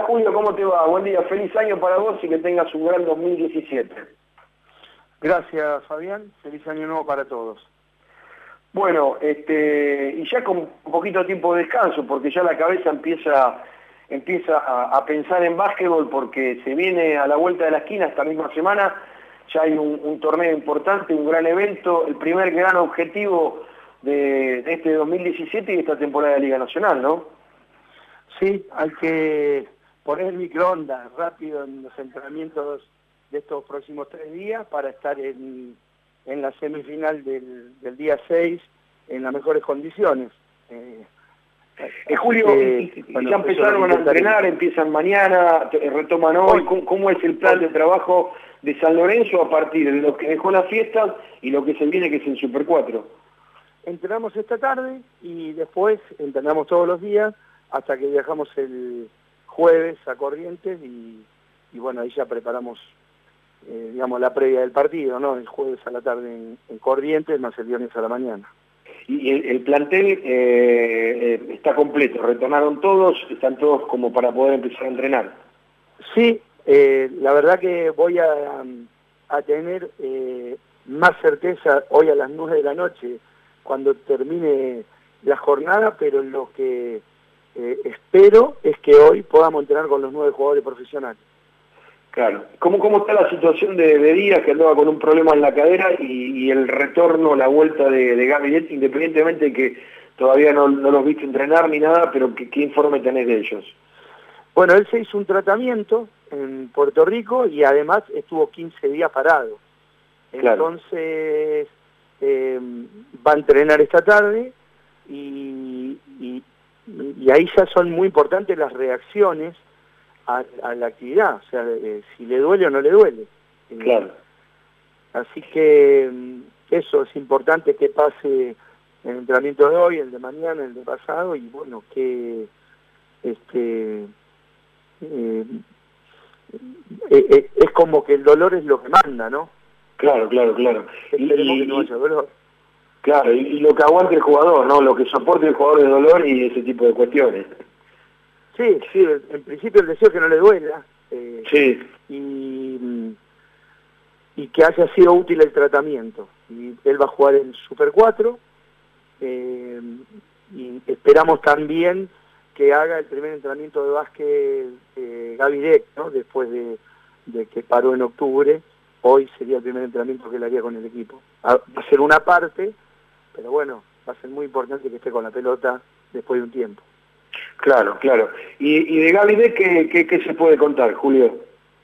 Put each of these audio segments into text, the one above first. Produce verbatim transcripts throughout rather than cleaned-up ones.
Julio, ¿cómo te va? Buen día, feliz año para vos y que tengas un gran dos mil diecisiete. Gracias, Fabián, feliz año nuevo para todos. Bueno, este, y ya con un poquito de tiempo de descanso, porque ya la cabeza empieza, empieza a, a pensar en básquetbol, porque se viene a la vuelta de la esquina esta misma semana, ya hay un, un torneo importante, un gran evento, el primer gran objetivo de, de este dos mil diecisiete y de esta temporada de Liga Nacional, ¿no? Sí, hay que poner microondas rápido en los entrenamientos de estos próximos tres días para estar en, en la semifinal del, del día seis en las mejores condiciones. Eh, eh, Julio, que, y, y, bueno, ya empezaron a entrenar, empiezan mañana, retoman hoy. ¿Cómo, cómo es el plan de trabajo de San Lorenzo a partir de lo que dejó la fiesta y lo que se viene, que es el Super cuatro? Entrenamos esta tarde y después entrenamos todos los días hasta que viajamos el jueves a Corrientes y, y bueno, ahí ya preparamos eh, digamos la previa del partido, ¿no? El jueves a la tarde en, en Corrientes, más el viernes a la mañana. Y el, el plantel eh, eh, está completo, retornaron todos, están todos como para poder empezar a entrenar. Sí, eh, la verdad que voy a, a tener eh, más certeza hoy a las nueve de la noche, cuando termine la jornada, pero lo que eh, espero es que hoy podamos entrenar con los nueve jugadores profesionales. Claro. ¿Cómo, cómo está la situación de, de Díaz, que andaba con un problema en la cadera, y, y el retorno, la vuelta de, de Gaby, independientemente de que todavía no, no los viste entrenar ni nada, pero ¿qué, qué informe tenés de ellos? Bueno, él se hizo un tratamiento en Puerto Rico y además estuvo quince días parado. Claro. Entonces eh, va a entrenar esta tarde y, y, y ahí ya son muy importantes las reacciones a, a la actividad, o sea, eh, si le duele o no le duele. Claro. Eh, así que eso es importante, que pase el entrenamiento de hoy, el de mañana, el de pasado, y bueno, que este eh, eh, eh, es como que el dolor es lo que manda, ¿no? Claro, claro, claro. Esperemos y, que no haya dolor. Claro, y, y lo que aguante el jugador, ¿no? Lo que soporte el jugador de dolor y ese tipo de cuestiones. Sí, sí, en principio el deseo es que no le duela. Eh, sí. Y, y que haya sido útil el tratamiento. Y él va a jugar el Super cuatro, eh, y esperamos también que haga el primer entrenamiento de básquet eh, Gaby Deck, ¿no? Después de, de que paró en octubre. Hoy sería el primer entrenamiento que él haría con el equipo. Va a ser una parte, pero bueno, va a ser muy importante que esté con la pelota después de un tiempo. Claro, claro. ¿Y, y de Gaby Deck qué, qué, qué se puede contar, Julio?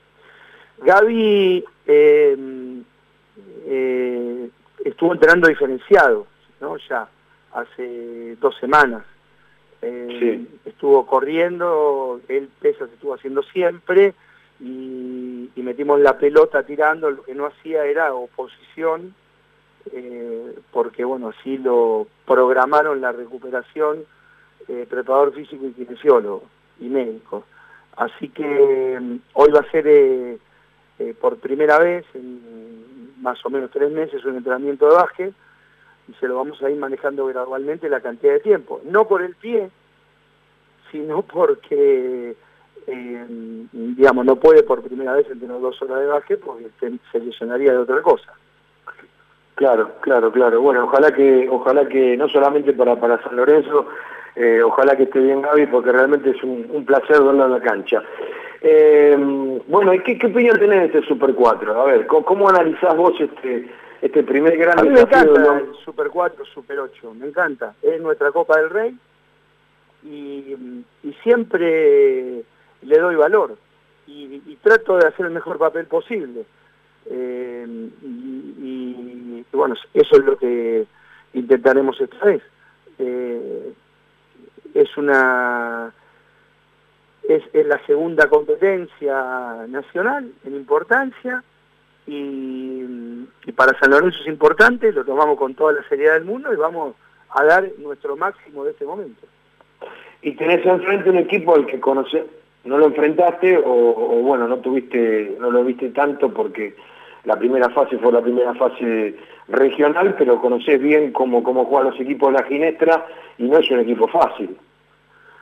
Gaby eh, eh, estuvo entrenando diferenciado, ¿no? Ya hace dos semanas. Eh, sí. Estuvo corriendo, él pesas estuvo haciendo siempre, y, y metimos la pelota tirando. Lo que no hacía era oposición, eh, porque bueno, así lo programaron la recuperación, eh, preparador físico y kinesiólogo y médico. Así que eh, hoy va a ser eh, eh, por primera vez en más o menos tres meses un entrenamiento de básquet, y se lo vamos a ir manejando gradualmente la cantidad de tiempo. No por el pie, sino porque, eh, digamos, no puede por primera vez entrenar dos horas de básquet porque se lesionaría de otra cosa. Claro, claro, claro. Bueno, ojalá que, ojalá que no solamente para, para San Lorenzo, eh, ojalá que esté bien Gaby, porque realmente es un, un placer verlo en la cancha. Eh, bueno, ¿y qué, qué opinión tenés de este Super cuatro? A ver, ¿cómo, cómo analizás vos este, este primer gran A mí me desafío? encanta ¿no? el Super cuatro, Super ocho, me encanta. Es nuestra Copa del Rey y, y siempre le doy valor y, y trato de hacer el mejor papel posible. Eh, y, y, y bueno, eso es lo que intentaremos esta vez. Eh, es una es, es la segunda competencia nacional en importancia, y, y para San Lorenzo es importante, lo tomamos con toda la seriedad del mundo y vamos a dar nuestro máximo de este momento. Y tenés enfrente un equipo al que conoces, no lo enfrentaste o, o bueno, no tuviste, no lo viste tanto porque la primera fase fue la primera fase regional, pero conocés bien cómo, cómo juegan los equipos de la Ginestra y no es un equipo fácil.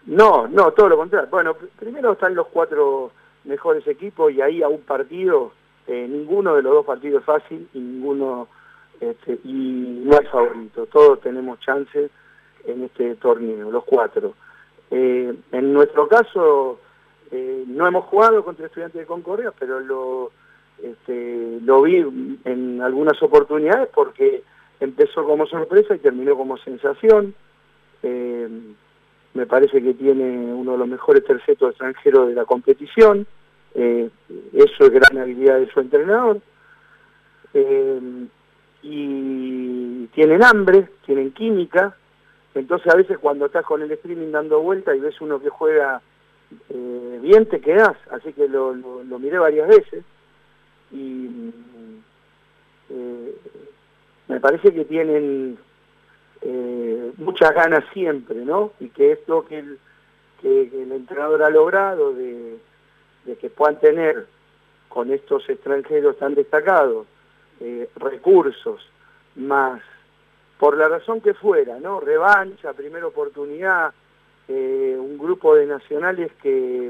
No, no, todo lo contrario. Bueno, primero están los cuatro mejores equipos y ahí a un partido, eh, ninguno de los dos partidos es fácil y ninguno, este, y no hay favorito. Todos tenemos chances en este torneo, los cuatro. Eh, en nuestro caso, eh, no hemos jugado contra Estudiantes de Concordia, pero lo, este, lo vi en algunas oportunidades porque empezó como sorpresa y terminó como sensación. Eh, me parece que tiene uno de los mejores tercetos extranjeros de la competición, eh, eso es gran habilidad de su entrenador, eh, y tienen hambre, tienen química, entonces a veces cuando estás con el streaming dando vuelta y ves uno que juega eh, bien te quedás, así que lo, lo, lo miré varias veces, y eh, me parece que tienen Eh, muchas ganas siempre, ¿no? Y que es lo que el, que, que el entrenador ha logrado de, de que puedan tener con estos extranjeros tan destacados eh, recursos, más por la razón que fuera, ¿no? Revancha, primera oportunidad, eh, un grupo de nacionales que,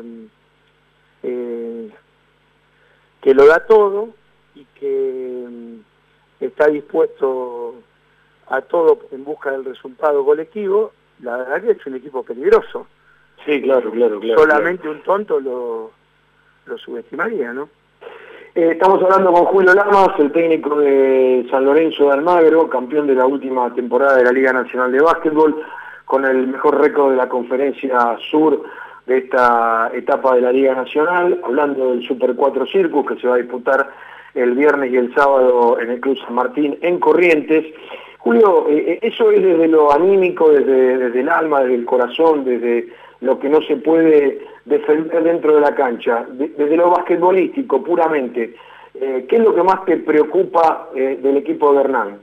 eh, que lo da todo y que eh, está dispuesto a todo en busca del resultado colectivo. La verdad que es un equipo peligroso. Sí, claro, claro, claro. Solamente claro. un tonto lo, lo subestimaría, ¿no? Eh, estamos hablando con Julio Lamas, el técnico de San Lorenzo de Almagro, campeón de la última temporada de la Liga Nacional de Básquetbol, con el mejor récord de la Conferencia Sur de esta etapa de la Liga Nacional, hablando del Super cuatro Circus que se va a disputar el viernes y el sábado en el Club San Martín en Corrientes. Julio, eh, eso es desde lo anímico, desde, desde el alma, desde el corazón, desde lo que no se puede defender dentro de la cancha, de, desde lo basquetbolístico puramente. Eh, ¿Qué es lo que más te preocupa eh, del equipo de Hernán?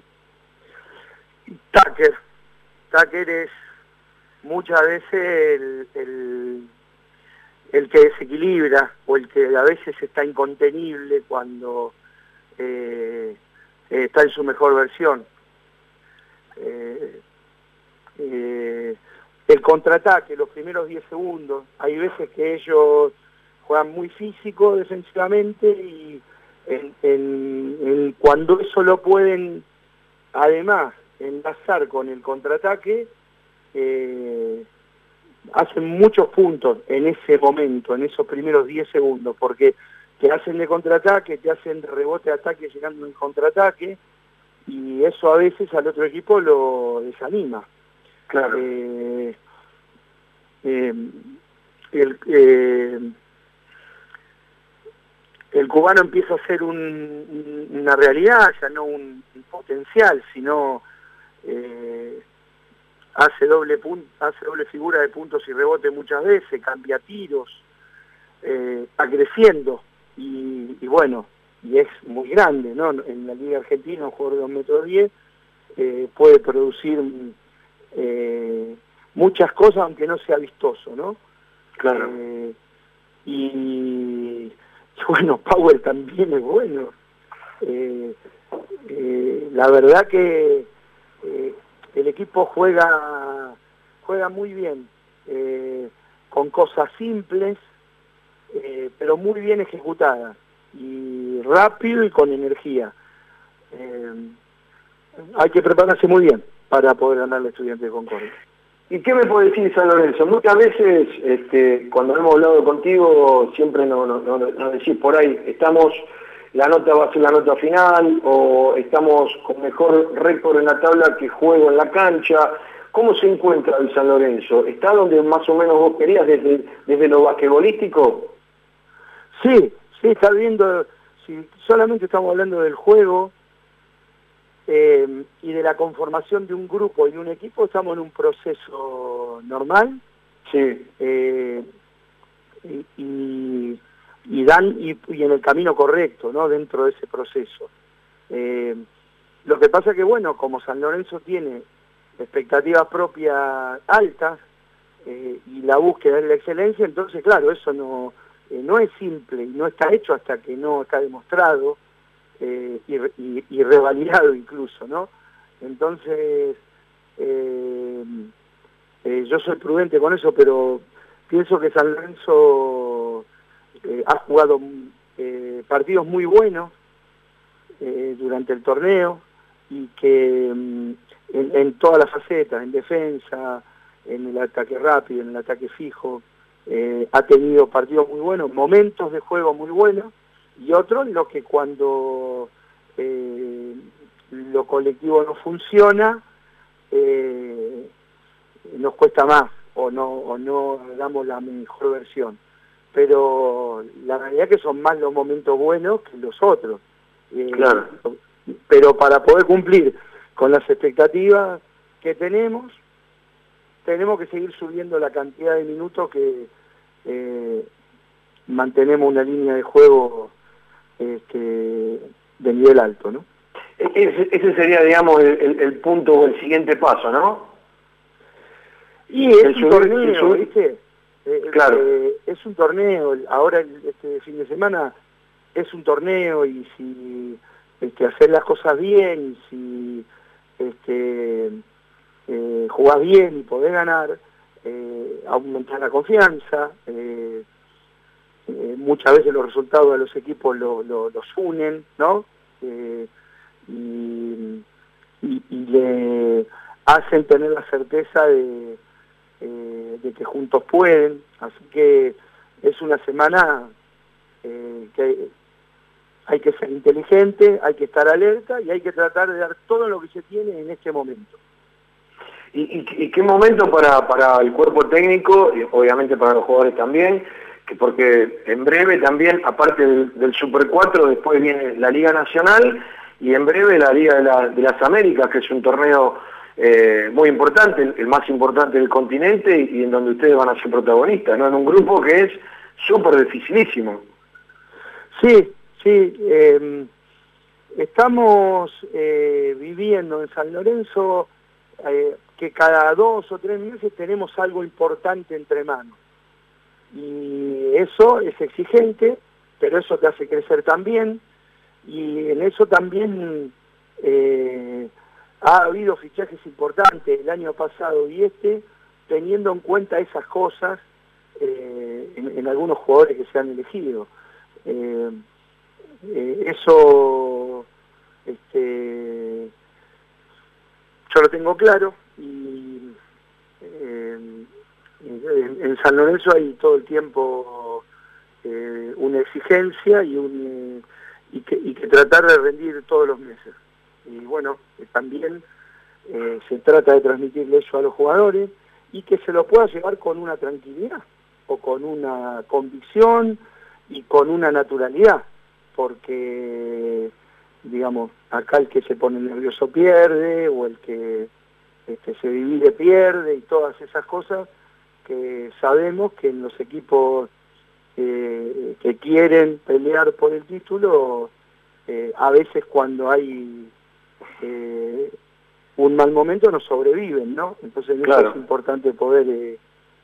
Tucker. Tucker es muchas veces el, el, el que desequilibra o el que a veces está incontenible cuando eh, está en su mejor versión. Eh, eh, el contraataque, los primeros diez segundos, hay veces que ellos juegan muy físico defensivamente y en, en, en, cuando eso lo pueden además enlazar con el contraataque, eh, hacen muchos puntos en ese momento, en esos primeros diez segundos, porque te hacen de contraataque, te hacen de rebote de ataque llegando en contraataque, y eso a veces al otro equipo lo desanima. Claro. Eh, eh, el, eh, el cubano empieza a ser un, un, una realidad, ya no un, un potencial, sino eh, hace doble punto, hace doble figura de puntos y rebote muchas veces, cambia tiros, eh, va creciendo y, y bueno, y es muy grande, ¿no? En la Liga Argentina, un jugador de dos metros diez eh, puede producir eh, muchas cosas aunque no sea vistoso, ¿no? Claro. Eh, y, y bueno, Powell también es bueno. Eh, eh, la verdad que eh, el equipo juega juega muy bien, eh, con cosas simples, eh, pero muy bien ejecutadas, y rápido y con energía. Eh, hay que prepararse muy bien para poder ganar al Estudiante de Concordia. ¿Y qué me puede decir San Lorenzo? Muchas veces, este, cuando hemos hablado contigo, siempre nos no, no, no decís por ahí, estamos, la nota va a ser la nota final, o estamos con mejor récord en la tabla que juego en la cancha. ¿Cómo se encuentra el San Lorenzo? ¿Está donde más o menos vos querías desde, desde lo basquetbolístico? Sí, sí, está viendo, si solamente estamos hablando del juego eh, y de la conformación de un grupo y de un equipo, estamos en un proceso normal. Sí. Eh, y, y, y dan y, y en el camino correcto, ¿no? Dentro de ese proceso. Eh, lo que pasa que, bueno, como San Lorenzo tiene expectativas propias altas eh, y la búsqueda de la excelencia, entonces, claro, eso no, eh, no es simple y no está hecho hasta que no está demostrado eh, y, y, y revalidado incluso, ¿no? Entonces, eh, eh, yo soy prudente con eso, pero pienso que San Lorenzo eh, ha jugado eh, partidos muy buenos eh, durante el torneo, y que mm, en, en todas las facetas, en defensa, en el ataque rápido, en el ataque fijo, eh, ha tenido partidos muy buenos, momentos de juego muy buenos, y otros en los que cuando eh, lo colectivo no funciona, eh, nos cuesta más, o no, o no damos la mejor versión. Pero la realidad es que son más los momentos buenos que los otros. Eh, claro. Pero para poder cumplir con las expectativas que tenemos, tenemos que seguir subiendo la cantidad de minutos que eh, mantenemos una línea de juego este, de nivel alto, ¿no? Ese, ese sería, digamos, el, el, el punto o el siguiente paso, ¿no? Y es el un subir, torneo, subir. ¿viste? Eh, Claro. Eh, es un torneo, ahora este fin de semana es un torneo, y si este, hacer las cosas bien, si este, eh, jugás bien y podés ganar, eh, aumentar la confianza, eh, eh, muchas veces los resultados de los equipos lo, lo, los unen, ¿no? Eh, y, y, y le hacen tener la certeza de, eh, de que juntos pueden, así que es una semana eh, que hay que ser inteligente, hay que estar alerta y hay que tratar de dar todo lo que se tiene en este momento. ¿Y, y, y qué momento para, para el cuerpo técnico, y obviamente para los jugadores también? Que porque en breve también, aparte del, del Super cuatro, después viene la Liga Nacional y en breve la Liga de, la, de las Américas, que es un torneo eh, muy importante, el, el más importante del continente, y, y en donde ustedes van a ser protagonistas, ¿no? En un grupo que es súper dificilísimo. Sí, sí. Eh, estamos eh, viviendo en San Lorenzo eh, que cada dos o tres meses tenemos algo importante entre manos. Y eso es exigente, pero eso te hace crecer también, y en eso también eh, ha habido fichajes importantes el año pasado y este, teniendo en cuenta esas cosas eh, en, en algunos jugadores que se han elegido. Eh, eh, eso este, yo lo tengo claro, y eh, en, en San Lorenzo hay todo el tiempo eh, una exigencia y, un, y, que, y que tratar de rendir todos los meses. Y bueno, eh, también eh, se trata de transmitirle eso a los jugadores y que se lo pueda llevar con una tranquilidad o con una convicción y con una naturalidad, porque digamos, acá el que se pone nervioso pierde, o el que este, se divide pierde, y todas esas cosas que sabemos que en los equipos eh, que quieren pelear por el título, eh, a veces cuando hay eh, un mal momento no sobreviven, ¿no? Entonces claro. Es importante poder eh,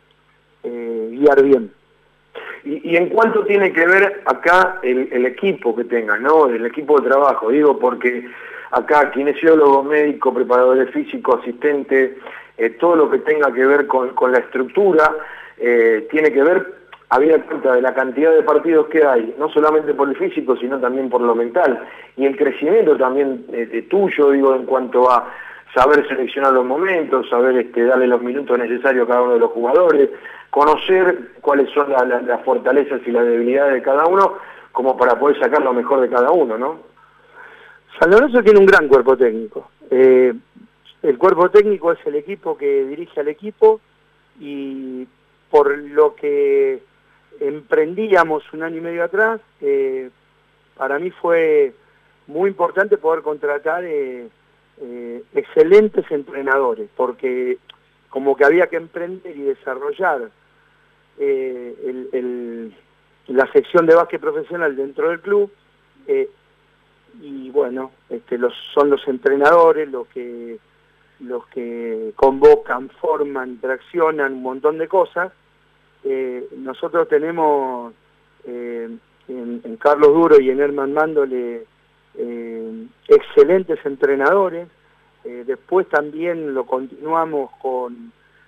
eh, guiar bien. Y, y en cuánto tiene que ver acá el, el equipo que tengas, ¿no? El equipo de trabajo, digo, porque acá kinesiólogo, médico, preparadores físicos, asistente, eh, todo lo que tenga que ver con, con la estructura, eh, tiene que ver, habida cuenta de la cantidad de partidos que hay, no solamente por el físico, sino también por lo mental, y el crecimiento también eh, de tuyo, digo, en cuanto a saber seleccionar los momentos, saber este, darle los minutos necesarios a cada uno de los jugadores, conocer cuáles son la, la, las fortalezas y las debilidades de cada uno, como para poder sacar lo mejor de cada uno, ¿no? San Lorenzo tiene un gran cuerpo técnico. Eh, el cuerpo técnico es el equipo que dirige al equipo, y por lo que emprendíamos un año y medio atrás, eh, para mí fue muy importante poder contratar eh, eh, excelentes entrenadores, porque como que había que emprender y desarrollar eh, el, el, la sección de básquet profesional dentro del club, eh, y bueno, este, los, son los entrenadores los que, los que convocan, forman, traccionan un montón de cosas. Eh, nosotros tenemos eh, en, en Carlos Duro y en Herman Mándole eh, excelentes entrenadores. Eh, después también lo continuamos con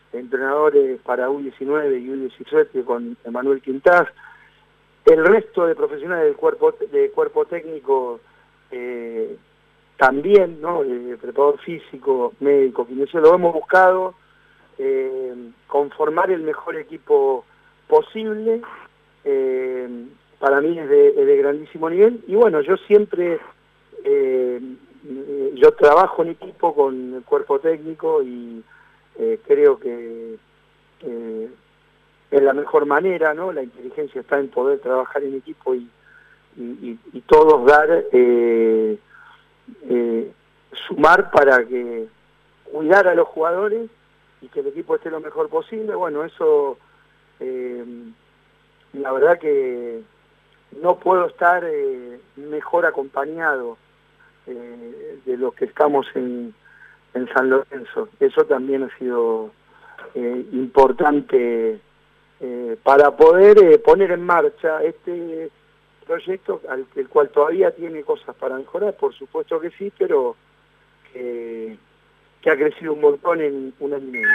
entrenadores para U diecinueve y U diecisiete con Emanuel Quintás, el resto de profesionales del cuerpo, de cuerpo técnico eh, también, ¿no? Eh, preparador físico, médico, kinesiólogo, hemos buscado eh, conformar el mejor equipo posible. Eh, para mí es de, es de grandísimo nivel, y bueno, yo siempre, eh, yo trabajo en equipo con el cuerpo técnico y eh, creo que eh, es la mejor manera, ¿no? La inteligencia está en poder trabajar en equipo y, y, y, y todos dar, eh, eh, sumar para que cuidar a los jugadores y que el equipo esté lo mejor posible. Bueno, eso, eh, la verdad que no puedo estar eh, mejor acompañado eh, de los que estamos en, en San Lorenzo. Eso también ha sido eh, importante eh, para poder eh, poner en marcha este proyecto, al el cual todavía tiene cosas para mejorar, por supuesto que sí, pero que, que ha crecido un montón en un año y medio.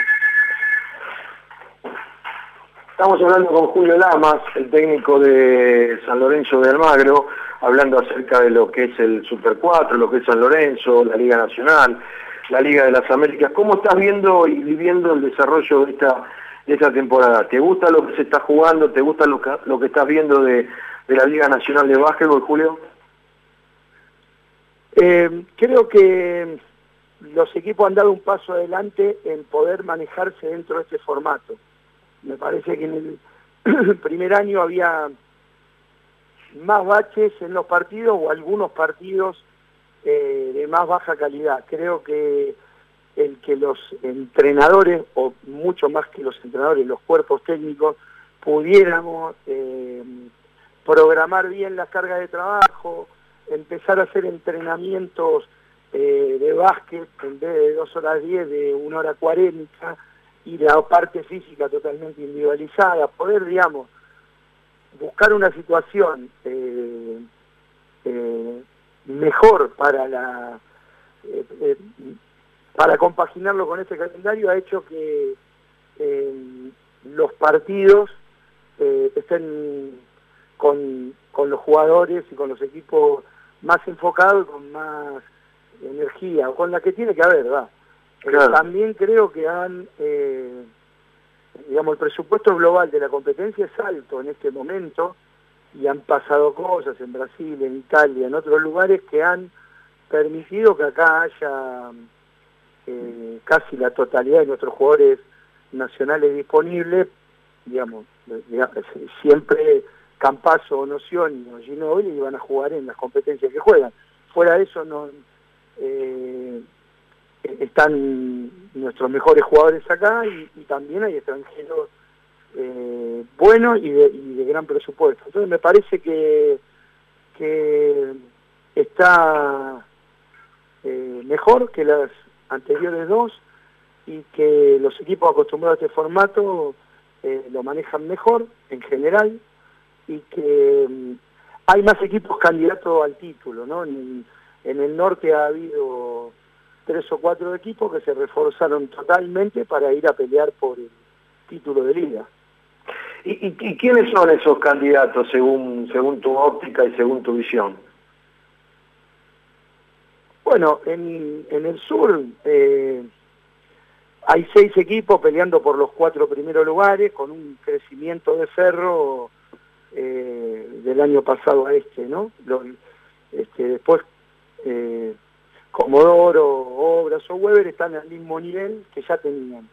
Estamos hablando con Julio Lamas, el técnico de San Lorenzo de Almagro, hablando acerca de lo que es el Super cuatro, lo que es San Lorenzo, la Liga Nacional, la Liga de las Américas. ¿Cómo estás viendo y viviendo el desarrollo de esta, de esta temporada? ¿Te gusta lo que se está jugando? ¿Te gusta lo que, lo que estás viendo de, de la Liga Nacional de Básquetbol, Julio? Eh, creo que los equipos han dado un paso adelante en poder manejarse dentro de este formato. Me parece que en el primer año había más baches en los partidos o algunos partidos eh, de más baja calidad. Creo que el que los entrenadores, o mucho más que los entrenadores, los cuerpos técnicos, pudiéramos eh, programar bien las cargas de trabajo, empezar a hacer entrenamientos eh, de básquet en vez de dos horas diez, de una hora cuarenta, y la parte física totalmente individualizada, poder, digamos, buscar una situación eh, eh, mejor para la eh, eh, para compaginarlo con este calendario, ha hecho que eh, los partidos eh, estén con, con los jugadores y con los equipos más enfocados y con más energía, o con la que tiene que haber, ¿verdad? Claro. También creo que han, eh, digamos, el presupuesto global de la competencia es alto en este momento, y han pasado cosas en Brasil, en Italia, en otros lugares que han permitido que acá haya eh, casi la totalidad de nuestros jugadores nacionales disponibles, digamos, digamos siempre Campazzo, Nocioni o Ginóbili iban a jugar en las competencias que juegan. Fuera de eso no... Eh, están nuestros mejores jugadores acá, y, y también hay extranjeros eh, buenos y de, y de gran presupuesto. Entonces me parece que, que está eh, mejor que las anteriores dos, y que los equipos acostumbrados a este formato eh, lo manejan mejor en general, y que um, hay más equipos candidatos al título, ¿no? En, en el norte ha habido tres o cuatro equipos que se reforzaron totalmente para ir a pelear por el título de liga. ¿Y, y, y quiénes son esos candidatos según, según tu óptica y según tu visión? Bueno, en, en el sur eh, hay seis equipos peleando por los cuatro primeros lugares, con un crecimiento de Ferro eh, del año pasado a este, ¿no? Lo, este, después... Eh, Comodoro, Obras o Weber están al mismo nivel que ya tenían.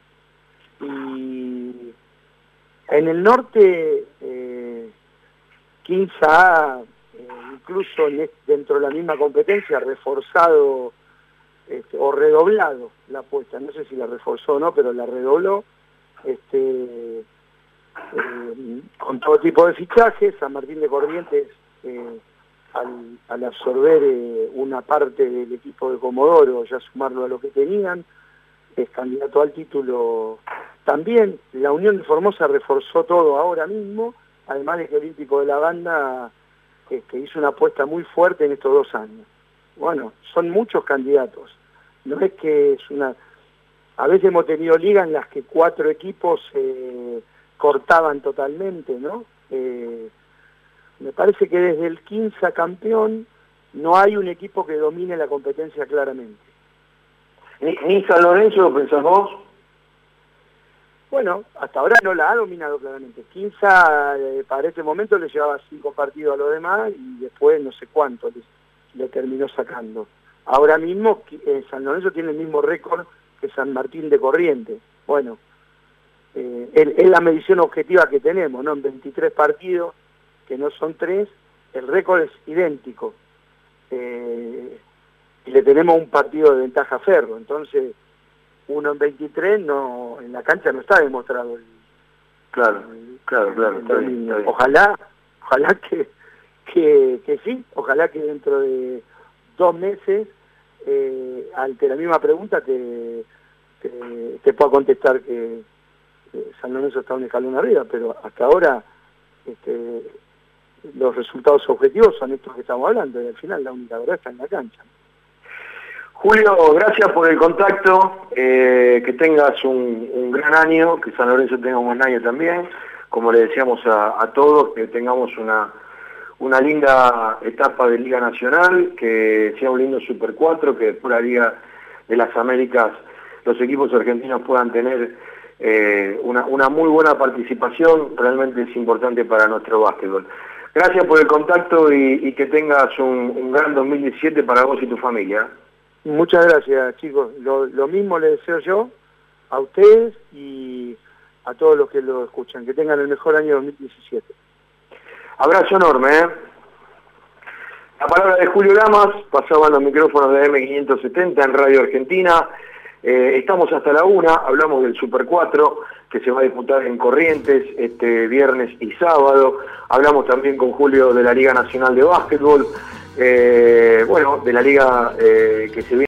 Y en el norte, eh, Quinza ha, eh, incluso dentro de la misma competencia, reforzado este, o redoblado la apuesta. No sé si la reforzó o no, pero la redobló este, eh, con todo tipo de fichajes. San Martín de Corrientes... Eh, Al, al absorber eh, una parte del equipo de Comodoro, ya sumarlo a lo que tenían, es candidato al título también. La Unión de Formosa reforzó todo ahora mismo, además de que el Olímpico de la Banda eh, que hizo una apuesta muy fuerte en estos dos años. Bueno, son muchos candidatos, no es que es una... a veces hemos tenido ligas en las que cuatro equipos eh, cortaban totalmente, ¿no? Eh, me parece que desde el quince a campeón no hay un equipo que domine la competencia claramente. ¿Ni, ni San Lorenzo lo pensás vos? Bueno, hasta ahora no la ha dominado claramente. Quinza eh, para este momento le llevaba cinco partidos a los demás y después no sé cuánto le, le terminó sacando. Ahora mismo eh, San Lorenzo tiene el mismo récord que San Martín de Corrientes. Bueno, eh, es, es la medición objetiva que tenemos, ¿no? En veintitrés partidos, que no son tres, el récord es idéntico. Eh, y le tenemos un partido de ventaja a Ferro, entonces uno en veintitrés no, en la cancha no está demostrado el, claro, el, claro, claro, el está bien, está bien. Ojalá, ojalá que, que, que sí, ojalá que dentro de dos meses eh, ante la misma pregunta te, te, te pueda contestar que, que San Lorenzo está un escalón arriba, pero hasta ahora este, los resultados objetivos son estos que estamos hablando y al final la única verdad está en la cancha. Julio, gracias por el contacto, eh, que tengas un, un gran año, que San Lorenzo tenga un buen año también, como le decíamos a, a todos, que tengamos una, una linda etapa de Liga Nacional, que sea un lindo Super cuatro, que después la Liga de las Américas los equipos argentinos puedan tener eh, una, una muy buena participación, realmente es importante para nuestro básquetbol. Gracias por el contacto y, y que tengas un, un gran dos mil diecisiete para vos y tu familia. Muchas gracias, chicos. Lo, lo mismo les deseo yo a ustedes y a todos los que lo escuchan. Que tengan el mejor año dos mil diecisiete. Abrazo enorme, ¿eh? La palabra de Julio Lamas, pasaban los micrófonos de M quinientos setenta en Radio Argentina. Eh, estamos hasta la una, hablamos del Super cuatro, que se va a disputar en Corrientes este viernes y sábado. Hablamos también con Julio de la Liga Nacional de Básquetbol. Eh, bueno, de la liga eh, que se viene